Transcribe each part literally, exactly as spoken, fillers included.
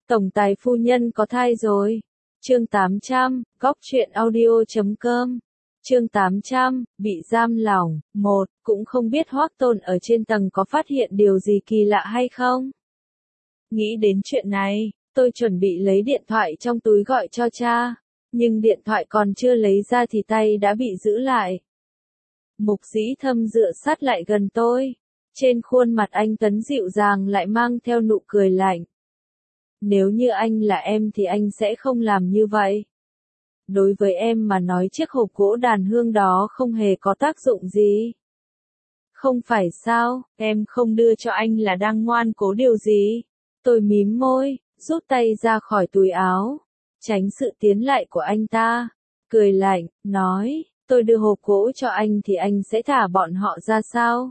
Tổng tài phu nhân có thai rồi. Chương tám trăm, góc truyện audio chấm com. Chương tám trăm, bị giam lỏng. Một, cũng không biết Hoắc Tôn ở trên tầng có phát hiện điều gì kỳ lạ hay không. Nghĩ đến chuyện này, tôi chuẩn bị lấy điện thoại trong túi gọi cho cha, nhưng điện thoại còn chưa lấy ra thì tay đã bị giữ lại. Mục Dĩ Thâm dựa sát lại gần tôi, trên khuôn mặt anh Tấn dịu dàng lại mang theo nụ cười lạnh. Nếu như anh là em thì anh sẽ không làm như vậy. Đối với em mà nói chiếc hộp gỗ đàn hương đó không hề có tác dụng gì. Không phải sao, em không đưa cho anh là đang ngoan cố điều gì? Tôi mím môi, rút tay ra khỏi túi áo, tránh sự tiến lại của anh ta, cười lạnh, nói, tôi đưa hộp gỗ cho anh thì anh sẽ thả bọn họ ra sao?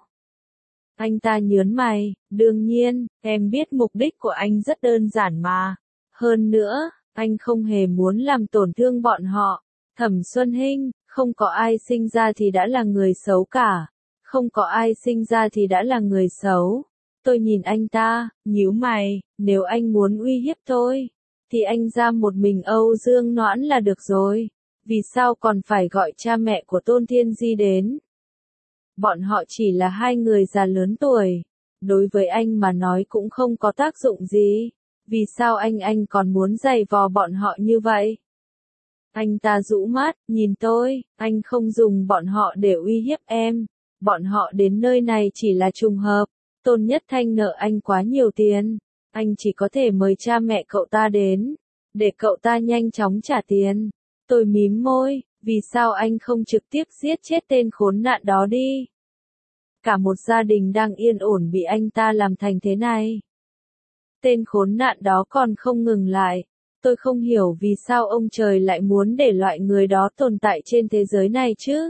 Anh ta nhớn mày, đương nhiên, em biết mục đích của anh rất đơn giản mà. Hơn nữa, anh không hề muốn làm tổn thương bọn họ. Thẩm Xuân Hinh, không có ai sinh ra thì đã là người xấu cả. Không có ai sinh ra thì đã là người xấu. Tôi nhìn anh ta, nhíu mày, nếu anh muốn uy hiếp tôi, thì anh giam một mình Âu Dương Noãn là được rồi. Vì sao còn phải gọi cha mẹ của Tôn Thiên Di đến? Bọn họ chỉ là hai người già lớn tuổi. Đối với anh mà nói cũng không có tác dụng gì. Vì sao anh anh còn muốn giày vò bọn họ như vậy? Anh ta rũ mắt, nhìn tôi, anh không dùng bọn họ để uy hiếp em. Bọn họ đến nơi này chỉ là trùng hợp. Tôn Nhất Thanh nợ anh quá nhiều tiền. Anh chỉ có thể mời cha mẹ cậu ta đến, để cậu ta nhanh chóng trả tiền. Tôi mím môi, vì sao anh không trực tiếp giết chết tên khốn nạn đó đi? Cả một gia đình đang yên ổn bị anh ta làm thành thế này. Tên khốn nạn đó còn không ngừng lại. Tôi không hiểu vì sao ông trời lại muốn để loại người đó tồn tại trên thế giới này chứ.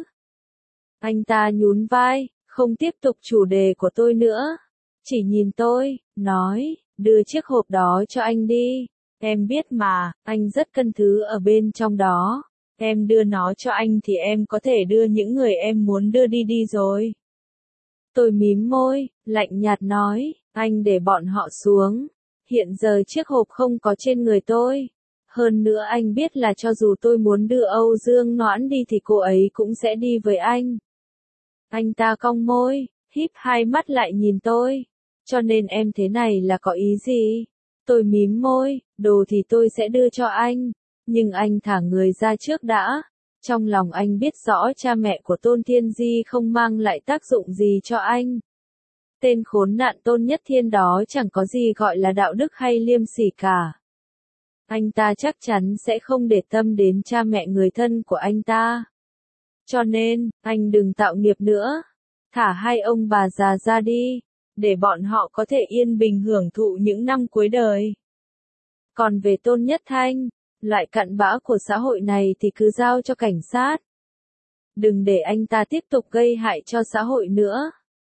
Anh ta nhún vai, không tiếp tục chủ đề của tôi nữa. Chỉ nhìn tôi, nói, đưa chiếc hộp đó cho anh đi. Em biết mà, anh rất cân thứ ở bên trong đó. Em đưa nó cho anh thì em có thể đưa những người em muốn đưa đi đi rồi. Tôi mím môi, lạnh nhạt nói, anh để bọn họ xuống. Hiện giờ chiếc hộp không có trên người tôi. Hơn nữa anh biết là cho dù tôi muốn đưa Âu Dương Noãn đi thì cô ấy cũng sẽ đi với anh. Anh ta cong môi, híp hai mắt lại nhìn tôi. Cho nên em thế này là có ý gì? Tôi mím môi, đồ thì tôi sẽ đưa cho anh. Nhưng anh thả người ra trước đã. Trong lòng anh biết rõ cha mẹ của Tôn Thiên Di không mang lại tác dụng gì cho anh. Tên khốn nạn Tôn Nhất Thiên đó chẳng có gì gọi là đạo đức hay liêm sỉ cả. Anh ta chắc chắn sẽ không để tâm đến cha mẹ người thân của anh ta. Cho nên, anh đừng tạo nghiệp nữa. Thả hai ông bà già ra đi, để bọn họ có thể yên bình hưởng thụ những năm cuối đời. Còn về Tôn Nhất Thanh, loại cặn bã của xã hội này thì cứ giao cho cảnh sát. Đừng để anh ta tiếp tục gây hại cho xã hội nữa.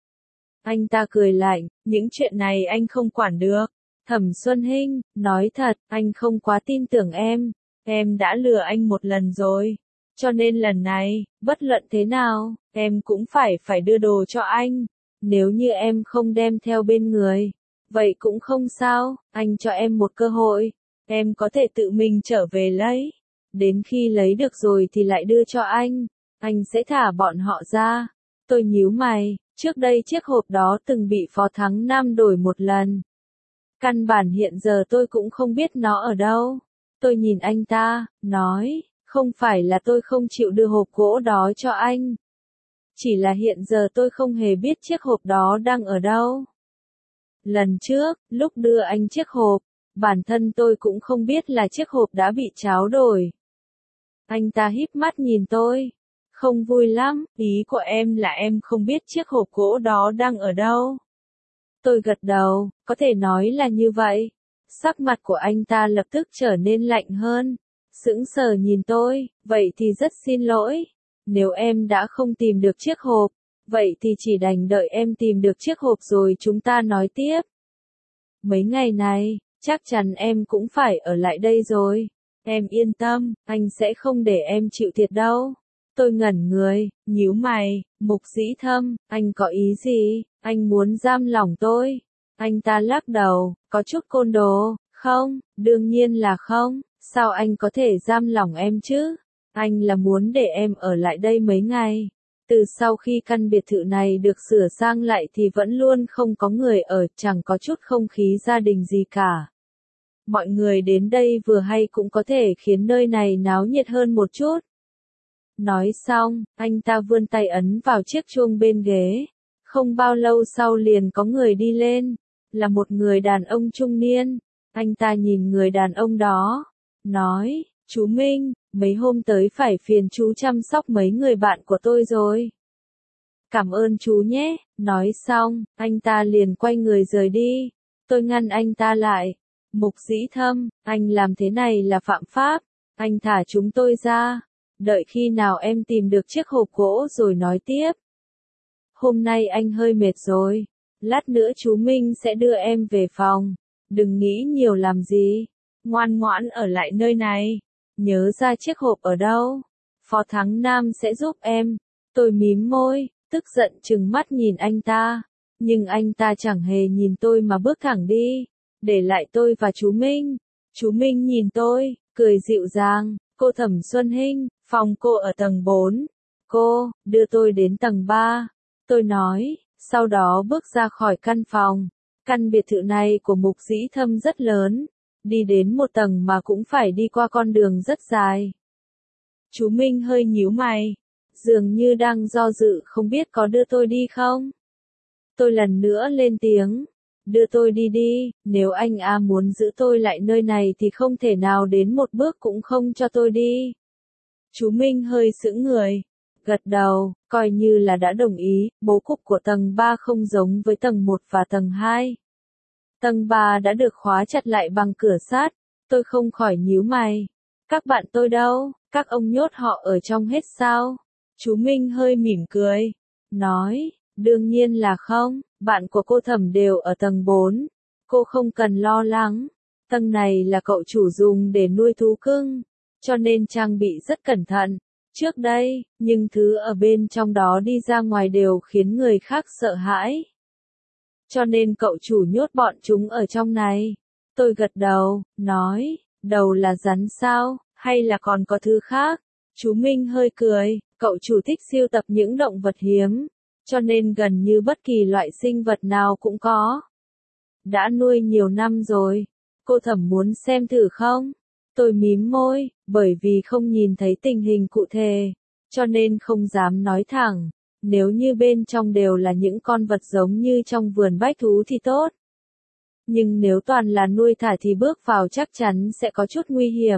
Anh ta cười lạnh, những chuyện này anh không quản được. Thẩm Xuân Hinh, nói thật, anh không quá tin tưởng em. Em đã lừa anh một lần rồi. Cho nên lần này, bất luận thế nào, em cũng phải phải đưa đồ cho anh. Nếu như em không đem theo bên người, vậy cũng không sao, anh cho em một cơ hội. Em có thể tự mình trở về lấy. Đến khi lấy được rồi thì lại đưa cho anh. Anh sẽ thả bọn họ ra. Tôi nhíu mày, trước đây chiếc hộp đó từng bị Phó Thắng Nam đổi một lần. Căn bản hiện giờ tôi cũng không biết nó ở đâu. Tôi nhìn anh ta, nói, không phải là tôi không chịu đưa hộp gỗ đó cho anh. Chỉ là hiện giờ tôi không hề biết chiếc hộp đó đang ở đâu. Lần trước, lúc đưa anh chiếc hộp, bản thân tôi cũng không biết là chiếc hộp đã bị tráo đổi. Anh ta híp mắt nhìn tôi. Không vui lắm, ý của em là em không biết chiếc hộp gỗ đó đang ở đâu. Tôi gật đầu, có thể nói là như vậy. Sắc mặt của anh ta lập tức trở nên lạnh hơn. Sững sờ nhìn tôi, vậy thì rất xin lỗi. Nếu em đã không tìm được chiếc hộp, vậy thì chỉ đành đợi em tìm được chiếc hộp rồi chúng ta nói tiếp. Mấy ngày này, chắc chắn em cũng phải ở lại đây rồi. Em yên tâm, anh sẽ không để em chịu thiệt đâu. Tôi ngẩn người, nhíu mày, Mục Dĩ Thâm, anh có ý gì? Anh muốn giam lỏng tôi? Anh ta lắc đầu, có chút côn đồ, Không, đương nhiên là không, sao anh có thể giam lỏng em chứ? Anh là muốn để em ở lại đây mấy ngày. Từ sau khi căn biệt thự này được sửa sang lại thì vẫn luôn không có người ở, chẳng có chút không khí gia đình gì cả. Mọi người đến đây vừa hay cũng có thể khiến nơi này náo nhiệt hơn một chút. Nói xong, anh ta vươn tay ấn vào chiếc chuông bên ghế. Không bao lâu sau liền có người đi lên, là một người đàn ông trung niên. Anh ta nhìn người đàn ông đó, nói, chú Minh, mấy hôm tới phải phiền chú chăm sóc mấy người bạn của tôi rồi. Cảm ơn chú nhé, nói xong, anh ta liền quay người rời đi. Tôi ngăn anh ta lại. Mục Dĩ Thâm, anh làm thế này là phạm pháp, anh thả chúng tôi ra. Đợi khi nào em tìm được chiếc hộp gỗ rồi nói tiếp. Hôm nay anh hơi mệt rồi, lát nữa chú Minh sẽ đưa em về phòng. Đừng nghĩ nhiều làm gì, ngoan ngoãn ở lại nơi này. Nhớ ra chiếc hộp ở đâu, Phó Thắng Nam sẽ giúp em. Tôi mím môi, tức giận trừng mắt nhìn anh ta. Nhưng anh ta chẳng hề nhìn tôi mà bước thẳng đi, để lại tôi và chú Minh. Chú Minh nhìn tôi, cười dịu dàng, cô Thẩm Xuân Hinh, phòng cô ở tầng bốn. Cô, đưa tôi đến tầng ba. Tôi nói, sau đó bước ra khỏi căn phòng. Căn biệt thự này của Mục Dĩ Thâm rất lớn, đi đến một tầng mà cũng phải đi qua con đường rất dài. Chú Minh hơi nhíu mày, dường như đang do dự không biết có đưa tôi đi không. Tôi lần nữa lên tiếng, đưa tôi đi đi, nếu anh A muốn giữ tôi lại nơi này thì không thể nào đến một bước cũng không cho tôi đi. Chú Minh hơi sững người, gật đầu, coi như là đã đồng ý. Bố cục của tầng ba không giống với tầng một và tầng hai. Tầng ba đã được khóa chặt lại bằng cửa sắt. Tôi không khỏi nhíu mày. Các bạn tôi đâu, các ông nhốt họ ở trong hết sao? Chú Minh hơi mỉm cười, nói, đương nhiên là không, bạn của cô Thẩm đều ở tầng bốn. Cô không cần lo lắng, tầng này là cậu chủ dùng để nuôi thú cưng, cho nên trang bị rất cẩn thận. Trước đây, nhưng thứ ở bên trong đó đi ra ngoài đều khiến người khác sợ hãi. Cho nên cậu chủ nhốt bọn chúng ở trong này. Tôi gật đầu, nói, đầu là rắn sao, hay là còn có thứ khác? Chú Minh hơi cười, cậu chủ thích sưu tập những động vật hiếm, cho nên gần như bất kỳ loại sinh vật nào cũng có. Đã nuôi nhiều năm rồi, cô Thẩm muốn xem thử không? Tôi mím môi, bởi vì không nhìn thấy tình hình cụ thể, cho nên không dám nói thẳng. Nếu như bên trong đều là những con vật giống như trong vườn bách thú thì tốt. Nhưng nếu toàn là nuôi thả thì bước vào chắc chắn sẽ có chút nguy hiểm.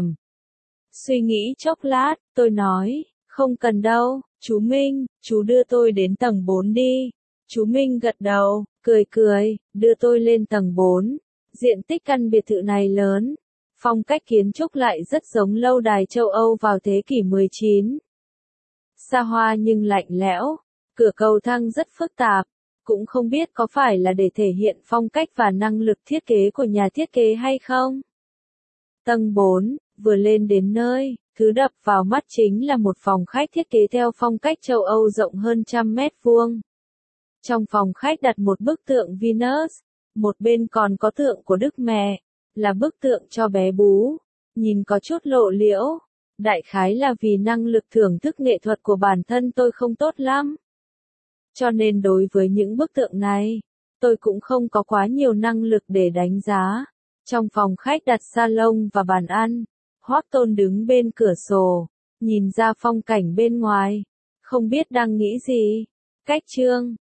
Suy nghĩ chốc lát, tôi nói, không cần đâu, chú Minh, chú đưa tôi đến tầng bốn đi. Chú Minh gật đầu, cười cười, đưa tôi lên tầng bốn. Diện tích căn biệt thự này lớn, phong cách kiến trúc lại rất giống lâu đài châu Âu vào thế kỷ mười chín. Xa hoa nhưng lạnh lẽo, cửa cầu thang rất phức tạp, cũng không biết có phải là để thể hiện phong cách và năng lực thiết kế của nhà thiết kế hay không. Tầng bốn, vừa lên đến nơi, thứ đập vào mắt chính là một phòng khách thiết kế theo phong cách châu Âu rộng hơn trăm mét vuông. Trong phòng khách đặt một bức tượng Venus, một bên còn có tượng của Đức Mẹ, là bức tượng cho bé bú, nhìn có chút lộ liễu. Đại khái là vì năng lực thưởng thức nghệ thuật của bản thân tôi không tốt lắm. Cho nên đối với những bức tượng này, tôi cũng không có quá nhiều năng lực để đánh giá. Trong phòng khách đặt salon và bàn ăn, Hoắc Tôn đứng bên cửa sổ, nhìn ra phong cảnh bên ngoài, không biết đang nghĩ gì. Cách chương